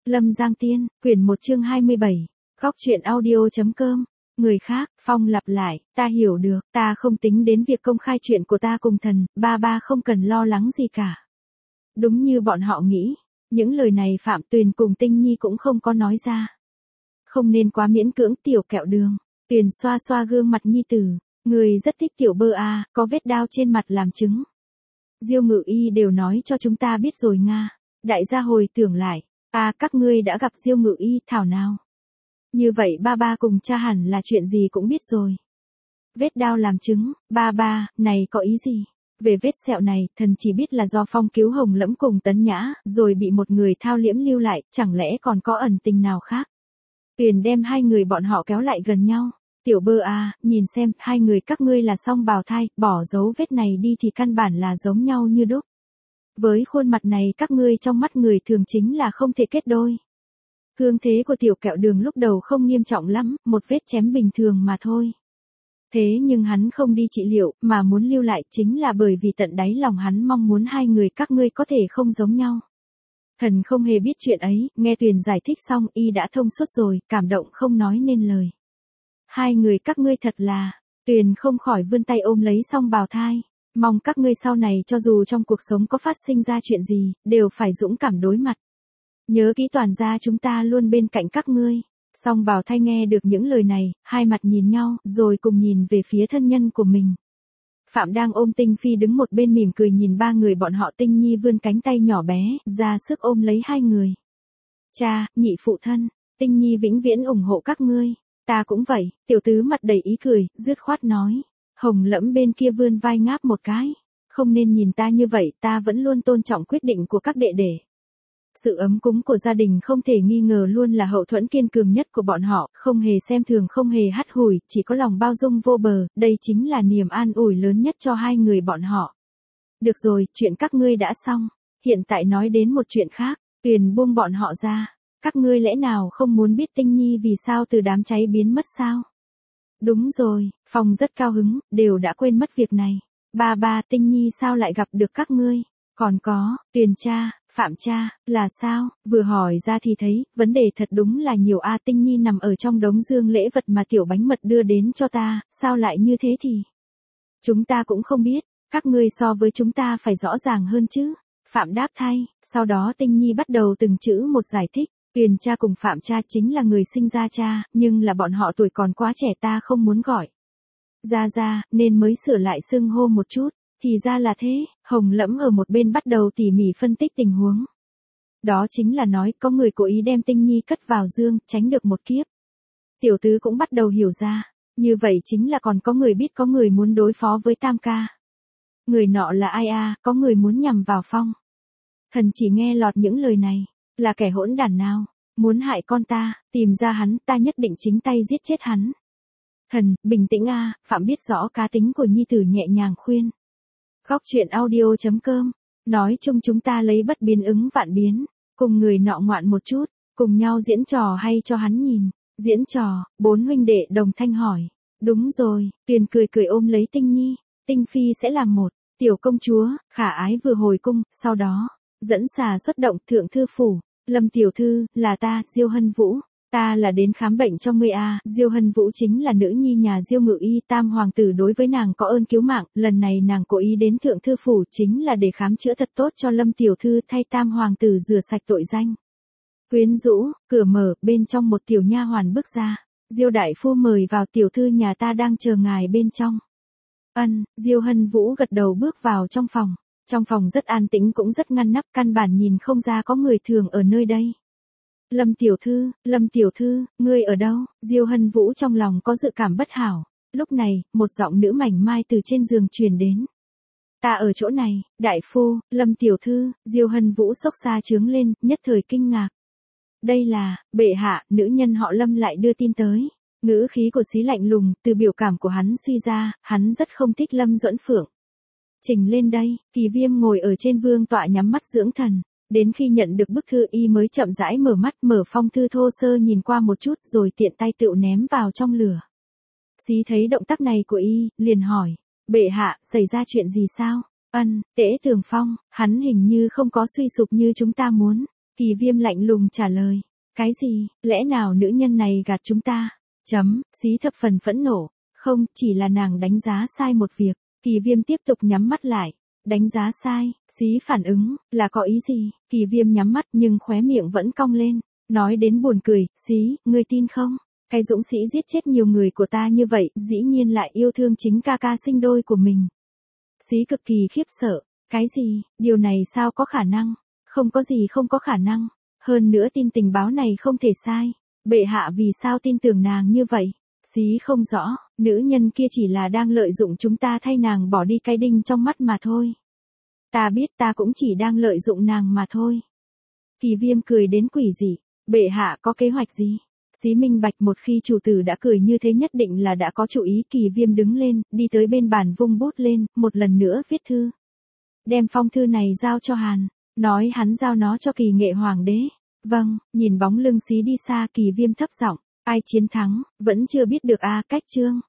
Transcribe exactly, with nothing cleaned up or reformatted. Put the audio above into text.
Lâm Giang Tiên, quyển một chương hai mươi bảy, Góc truyện audio.com. Người khác, Phong lặp lại, ta hiểu được, ta không tính đến việc công khai chuyện của ta cùng thần, ba ba không cần lo lắng gì cả. Đúng như bọn họ nghĩ, những lời này Phạm Tuyền cùng Tinh Nhi cũng không có nói ra. Không nên quá miễn cưỡng Tiểu Kẹo Đường. Tuyền xoa xoa gương mặt nhi tử, người rất thích Tiểu Bơ a, có vết đao trên mặt làm chứng. Diêu Ngự Y đều nói cho chúng ta biết rồi Nga. Đại gia hồi tưởng lại, à các ngươi đã gặp Diêu Ngự Y thảo nào. Như vậy ba ba cùng cha hẳn là chuyện gì cũng biết rồi. Vết đao làm chứng, ba ba, này có ý gì? Về vết sẹo này, thần chỉ biết là do Phong cứu Hồng Lẫm cùng Tấn Nhã, rồi bị một người thao liễm lưu lại, chẳng lẽ còn có ẩn tình nào khác? Tuyền đem hai người bọn họ kéo lại gần nhau. Tiểu Bơ a, nhìn xem, hai người các ngươi là song bào thai, bỏ dấu vết này đi thì căn bản là giống nhau như đúc. Với khuôn mặt này các ngươi trong mắt người thường chính là không thể kết đôi. Cương thế của Tiểu Kẹo Đường lúc đầu không nghiêm trọng lắm, một vết chém bình thường mà thôi. Thế nhưng hắn không đi trị liệu, mà muốn lưu lại chính là bởi vì tận đáy lòng hắn mong muốn hai người các ngươi có thể không giống nhau. Thần không hề biết chuyện ấy, nghe Tuyền giải thích xong y đã thông suốt rồi, cảm động không nói nên lời. Hai người các ngươi thật là, Tuyền không khỏi vươn tay ôm lấy song bào thai. Mong các ngươi sau này cho dù trong cuộc sống có phát sinh ra chuyện gì, đều phải dũng cảm đối mặt. Nhớ kỹ toàn gia chúng ta luôn bên cạnh các ngươi. Song bào thai nghe được những lời này, hai mặt nhìn nhau, rồi cùng nhìn về phía thân nhân của mình. Phạm đang ôm Tinh Phi đứng một bên mỉm cười nhìn ba người bọn họ. Tinh Nhi vươn cánh tay nhỏ bé, ra sức ôm lấy hai người. Cha, nhị phụ thân, Tinh Nhi vĩnh viễn ủng hộ các ngươi. Ta cũng vậy, tiểu tứ mặt đầy ý cười, dứt khoát nói. Hồng Lẫm bên kia vươn vai ngáp một cái. Không nên nhìn ta như vậy, ta vẫn luôn tôn trọng quyết định của các đệ đệ. Sự ấm cúng của gia đình không thể nghi ngờ luôn là hậu thuẫn kiên cường nhất của bọn họ, không hề xem thường không hề hắt hủi, chỉ có lòng bao dung vô bờ, đây chính là niềm an ủi lớn nhất cho hai người bọn họ. Được rồi, chuyện các ngươi đã xong, hiện tại nói đến một chuyện khác. Tuyền buông bọn họ ra. Các ngươi lẽ nào không muốn biết Tinh Nhi vì sao từ đám cháy biến mất sao? Đúng rồi, Phong rất cao hứng, đều đã quên mất việc này. Ba ba, Tinh Nhi sao lại gặp được các ngươi? Còn có, Tuyền cha, Phạm cha, là sao? Vừa hỏi ra thì thấy, vấn đề thật đúng là nhiều a. Tinh Nhi nằm ở trong đống dương lễ vật mà Tiểu Bánh Mật đưa đến cho ta, sao lại như thế thì? Chúng ta cũng không biết, các ngươi so với chúng ta phải rõ ràng hơn chứ. Phạm đáp thay, sau đó Tinh Nhi bắt đầu từng chữ một giải thích. Tuyền cha cùng Phạm cha chính là người sinh ra cha, nhưng là bọn họ tuổi còn quá trẻ ta không muốn gọi ra ra, nên mới sửa lại xưng hô một chút. Thì ra là thế, Hồng Lẫm ở một bên bắt đầu tỉ mỉ phân tích tình huống. Đó chính là nói có người cố ý đem Tinh Nhi cất vào dương, tránh được một kiếp. Tiểu tứ cũng bắt đầu hiểu ra, như vậy chính là còn có người biết có người muốn đối phó với Tam ca. Người nọ là ai a? Có người muốn nhằm vào Phong. Thần chỉ nghe lọt những lời này, là kẻ hỗn đản nào, muốn hại con ta, tìm ra hắn, ta nhất định chính tay giết chết hắn. Thần, bình tĩnh a. Phạm biết rõ cá tính của nhi tử nhẹ nhàng khuyên. Góc truyện audio.com, nói chung chúng ta lấy bất biến ứng vạn biến, cùng người nọ ngoạn một chút, cùng nhau diễn trò hay cho hắn nhìn. Diễn trò, bốn huynh đệ đồng thanh hỏi. Đúng rồi, Tuyền cười cười ôm lấy Tinh Nhi, Tinh Phi sẽ làm một, tiểu công chúa, khả ái vừa hồi cung, sau đó, dẫn xà xuất động thượng thư phủ. Lâm tiểu thư, là ta, Diêu Hân Vũ. Ta là đến khám bệnh cho ngươi a. Diêu Hân Vũ chính là nữ nhi nhà Diêu Ngự Y, Tam hoàng tử đối với nàng có ơn cứu mạng, lần này nàng cố ý đến thượng thư phủ chính là để khám chữa thật tốt cho Lâm tiểu thư, thay Tam hoàng tử rửa sạch tội danh. Quyến rũ, cửa mở, bên trong một tiểu nha hoàn bước ra. Diêu đại phu mời vào, tiểu thư nhà ta đang chờ ngài bên trong. Ân, Diêu Hân Vũ gật đầu bước vào trong phòng. Trong phòng rất an tĩnh cũng rất ngăn nắp, căn bản nhìn không ra có người thường ở nơi đây. Lâm tiểu thư, Lâm tiểu thư, ngươi ở đâu? Diêu Hân Vũ trong lòng có dự cảm bất hảo. Lúc này, một giọng nữ mảnh mai từ trên giường truyền đến. Ta ở chỗ này, đại phu, Lâm tiểu thư. Diêu Hân Vũ sốc xa trướng lên, nhất thời kinh ngạc. Đây là, bệ hạ, nữ nhân họ Lâm lại đưa tin tới. Ngữ khí của Xí lạnh lùng, từ biểu cảm của hắn suy ra, hắn rất không thích Lâm Duẫn Phượng. Trình lên đây, Kỳ Viêm ngồi ở trên vương tọa nhắm mắt dưỡng thần. Đến khi nhận được bức thư y mới chậm rãi mở mắt, mở phong thư thô sơ nhìn qua một chút rồi tiện tay tựu ném vào trong lửa. Xí thấy động tác này của y, liền hỏi, bệ hạ, xảy ra chuyện gì sao? Ân, Tễ Tường Phong, hắn hình như không có suy sụp như chúng ta muốn. Kỳ Viêm lạnh lùng trả lời. Cái gì, lẽ nào nữ nhân này gạt chúng ta? Chấm, Xí thập phần phẫn nộ. Không, chỉ là nàng đánh giá sai một việc. Kỳ Viêm tiếp tục nhắm mắt lại. Đánh giá sai, Xí phản ứng, là có ý gì? Kỳ Viêm nhắm mắt nhưng khóe miệng vẫn cong lên. Nói đến buồn cười, Xí, ngươi tin không? Cái dũng sĩ giết chết nhiều người của ta như vậy, dĩ nhiên lại yêu thương chính ca ca sinh đôi của mình. Xí cực kỳ khiếp sợ. Cái gì, điều này sao có khả năng? Không có gì không có khả năng. Hơn nữa tin tình báo này không thể sai. Bệ hạ vì sao tin tưởng nàng như vậy? Xí không rõ, nữ nhân kia chỉ là đang lợi dụng chúng ta thay nàng bỏ đi cái đinh trong mắt mà thôi. Ta biết ta cũng chỉ đang lợi dụng nàng mà thôi. Kỳ Viêm cười đến quỷ dị. Bệ hạ có kế hoạch gì? Xí minh bạch một khi chủ tử đã cười như thế nhất định là đã có chủ ý. Kỳ Viêm đứng lên, đi tới bên bàn vung bút lên, một lần nữa viết thư. Đem phong thư này giao cho Hàn, nói hắn giao nó cho Kỳ Nghệ Hoàng đế. Vâng, nhìn bóng lưng Xí đi xa, Kỳ Viêm thấp giọng, ai chiến thắng, vẫn chưa biết được a. Cách chương.